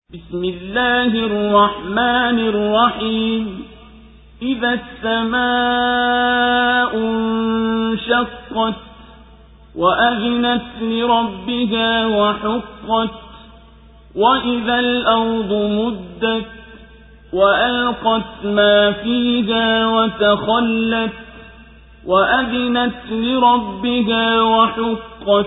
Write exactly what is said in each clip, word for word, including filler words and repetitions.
بسم الله الرحمن الرحيم إذا السماء انشقت وأذنت لربها وحقت وإذا الأرض مدت وألقت ما فيها وتخلت وأذنت لربها وحقت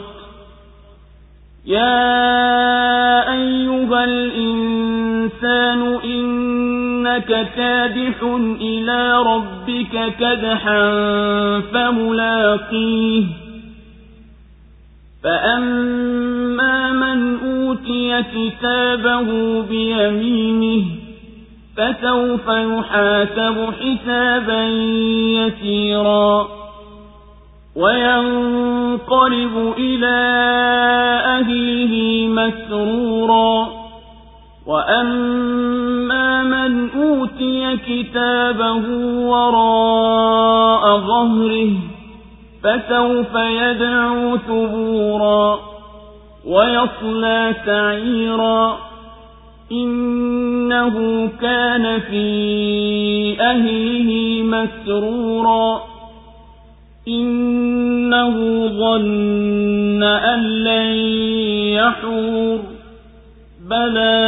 يا أيها الإنسان إنك كادح إلى ربك كدحا فملاقيه فأما من أوتي كتابه بيمينه فسوف يحاسب حسابا يسيرا وينقلب إلى أهله مسرورا وأما من أوتي كتابه وراء ظهره فسوف يدعو ثبورا ويصلى سعيرا إنه كان في أهله مسرورا إنه ظن أن لن يحور بلى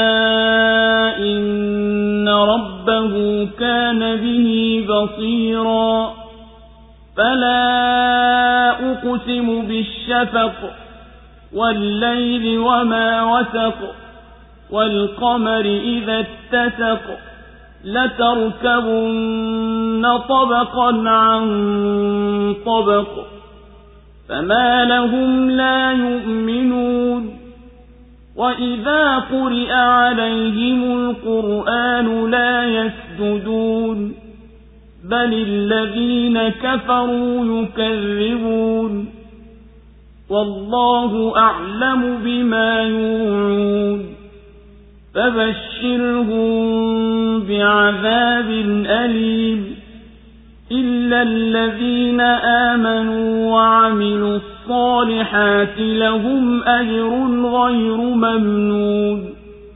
إن ربه كان به بصيرا فلا أقسم بالشفق والليل وما وسق والقمر إذا اتسق لتركبن طبقا عن طبق فما لهم لا يؤمنون وإذا قرئ عليهم القرآن لا يسجدون بل الذين كفروا يكذبون والله أعلم بما يوعون فبشرهم بعذاب أليم إلا الذين آمنوا وعملوا الصالحات لهم أجر غير ممنون.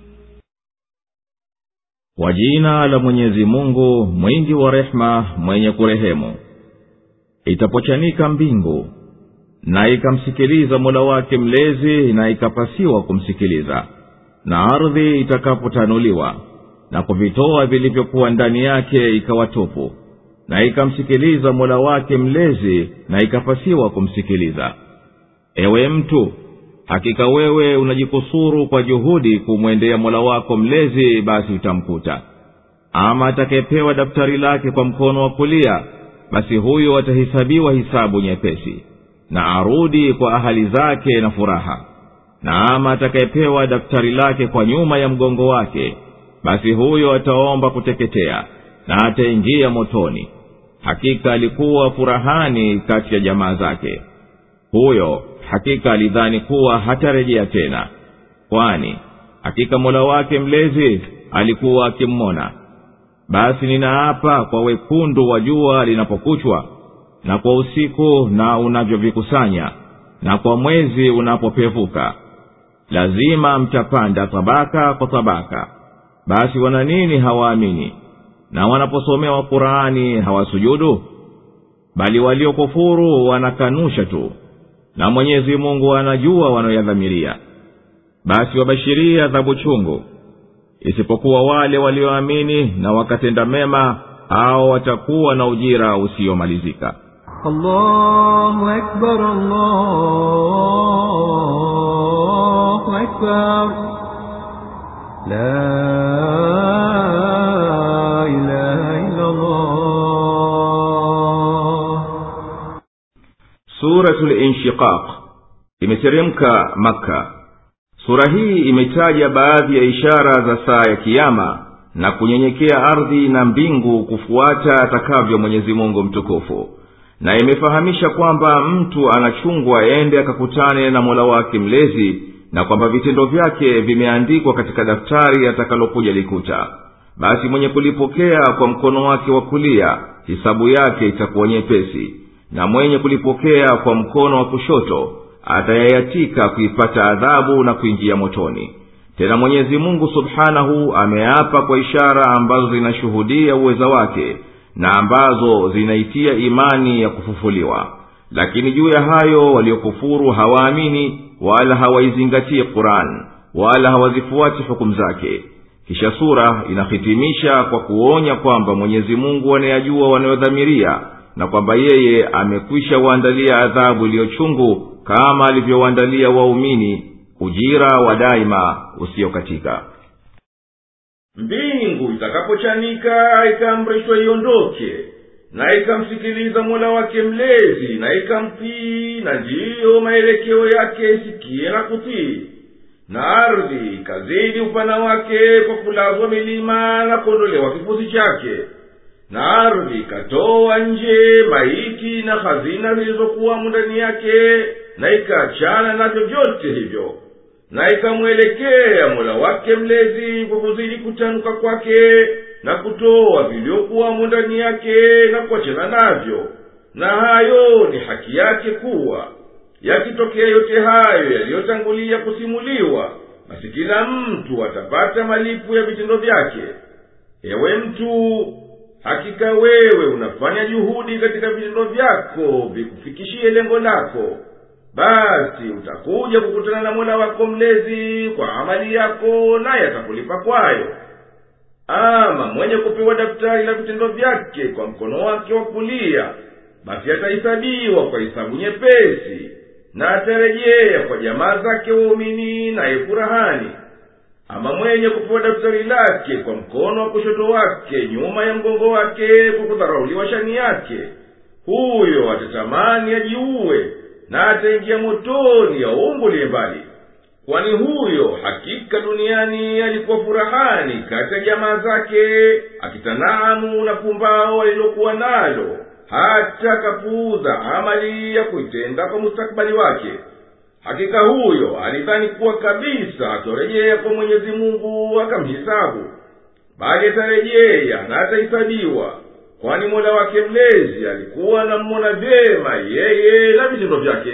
Kwa jina la Mwenyezi Mungu mwingi wa rehema mwenye kurehemu. Itapochanika mbingu na ikamsikiliza Mola wake mlezi na ikapasiwa kumsikiliza, na ardhi itakapotanuliwa na kuvitoa vilivyokuwa ndani yake ikawa tupu, na ikamsikiliza Mola wake mlezi na ikapasiwa kumsikiliza. Ewe mtu, hakika wewe unajikusuru kwa juhudi kumwendea Mola wako mlezi, basi utamkuta. Ama atakayepewa daftari lake kwa mkono wa kulia, basi huyo atahesabiwa hisabu nyepesi na arudi kwa ahali zake na furaha. Na ama atakayepewa daftari lake kwa nyuma ya mgongo wake, basi huyo ataomba kuteketea na ataingia motoni. Hakika alikuwa furahani kati ya jamaa zake. Huyo hakika alidhani kuwa hatarejea tena, kwani hakika Mola wake mlezi alikuwa akimmona. Basi ninaapa kwa wekundu wa jua linapokuchwa, na kwa usiku na unavyovikusanya, na kwa mwezi unapopevuka. Lazima mtapanda tabaka kwa tabaka. Basi wana nini hawaamini? Na wanaposomewa Qur'ani hawasujudu? Bali waliokufuru wanakanusha tu, na Mwenyezi Mungu anajua wanayoyadhamiria. Basi wabashiria adhabu chungu, isipokuwa wale walioamini na wakatenda mema, hao watakuwa na ujira usiomalizika. Allahu Akbar, Allahu Akbar, la ilaha illa Allah. Suratul Inshiqaq imeteremka Makka. Sura hii imetaja baadhi ya ishara za saa ya kiyama na kunyenyekea ardhi na mbingu kufuata atakavyo Mwenyezi Mungu mtukufu, na imefahamisha kwamba mtu anachungwa ende akakutane na Mola wake mlezi, na kwamba vitendo vyake vimeandikwa katika daftari atakalokuja likuta. Basi mwenye kulipokea kwa mkono wake wa kulia hisabu yake itakuwa nyepesi, na mwenye kulipokea kwa mkono wa kushoto atayayatika kuipata adhabu na kuingia motoni. tena mwenyezi mungu subhanahu ameapa kwa ishara ambazo zinashuhudia uweza wake na ambazo zinaitia imani ya kufufuliwa. Lakini juu ya hayo waliokufuru hawaamini wala hawaizingatii Qur'an wala hawazifuati hukumu zake. Kisha sura inahitimisha kwa kuonya kwamba mwenyezi mungu anayajua wanayodhamiria na kwamba yeye amekwisha waandalia adhabu iliyochungu kama alivyowaandalia waumini ujira wa daima usiokatika. Mbingu itakapochanika ikaamrishwa iondoke, na ikamsikiliza Mola wake mlezi, na ikamtii, na ndiyo maelekeo yake isikie na kutii. Na ardhi ikazidi upana wake kwa kulazwa milima na kuondolewa kifusi chake. Na ardhi ikatoa nje maiti na hazina zilizokuwa ndani yake, na ikaachana navyo vyote hivyo. Na ikamwelekea Mola wake mlezi kwa kuzidi kutanuka kwake, na kutoa vilivyokuwa ndani yake na kuachana navyo. Na hayo ni haki yake kuwa yakitokea yote hayo yaliyotangulia kusimuliwa, basi kila mtu atapata malipo ya vitendo vyake. Ewe mtu, hakika wewe unafanya juhudi katika vitendo vyako vikufikishie lengo lako, basi utakuja kukutana na Mola wako mlezi kwa amali yako, naye atakulipa kwayo. Ama mwenye kupewa daftari la vitendo vyake kwa mkono wake wa kulia, basi atahesabiwa kwa hisabu nyepesi, na atarejea kwa jamaa zake waumini na furahani. Ama mwenye kupewa daftari lake kwa mkono wa kushoto wake nyuma ya mgongo wake kwa kudharauliwa shani yake, huyo atatamani ajiue na ataingia motoni ya umbulie mbali. Kwani huyo hakika duniani alikuwa furahani kati ya jamaa zake, akitanaamu na pumbao alilokuwa nalo, hata kapuuza amali ya kuitenda kwa mustakbali wake. Hakika huyo alidhani kuwa kabisa atorejea kwa Mwenyezi Mungu akamhisabu, bali atarejea na atahisabiwa, kwani Mola wake mlezi alikuwa anamwona vyema yeye na vitendo vyake.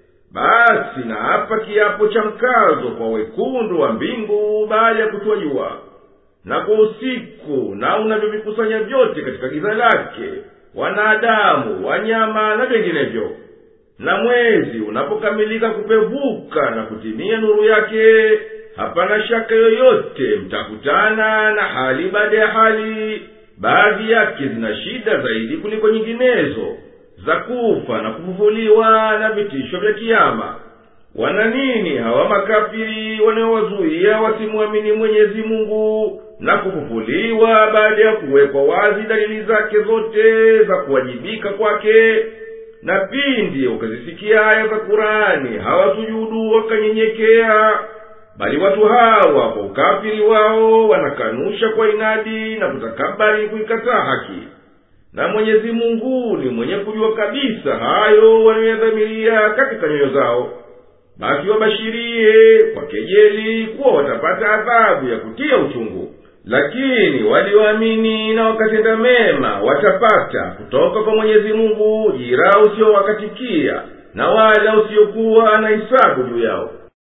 Basi na hapa kiapo cha mkazo kwa wekundu wa mbingu baada ya kutua jua, na kwa usiku na unavyovikusanya vyote katika giza lake, wanadamu, wanyama na vinginevyo. Na mwezi unapokamilika kupevuka na kutimia nuru yake, hapana shaka yoyote mtakutana na hali baada ya hali. Baadhi yake zina shida zaidi kuliko nyinginezo, za kufa na kufufuliwa na vitisho vya kiyama. Wana nini hawa makafiri wanaowazuia wasimuamini Mwenyezi Mungu na kufufuliwa baada ya kuwekwa wazi dalili zake zote za kuwajibika kwake? Na pindi ukazisikia aya za Qur'ani hawasujudu wakanyenyekea, bali watu hawa kwa ukafiri wao wanakanusha kwa inadi na kutakabari kuikataa haki. Na Mwenyezi Mungu ni mwenye kujua kabisa hayo wanayodhamiria katika nyoyo zao. Basi wabashirie kwa kejeli kuwa watapata adhabu ya kutia uchungu. Lakini walioamini na wakatenda mema watapata kutoka kwa Mwenyezi Mungu ujira usiowakatikia, na wala usiokuwa na hisabu juu yao.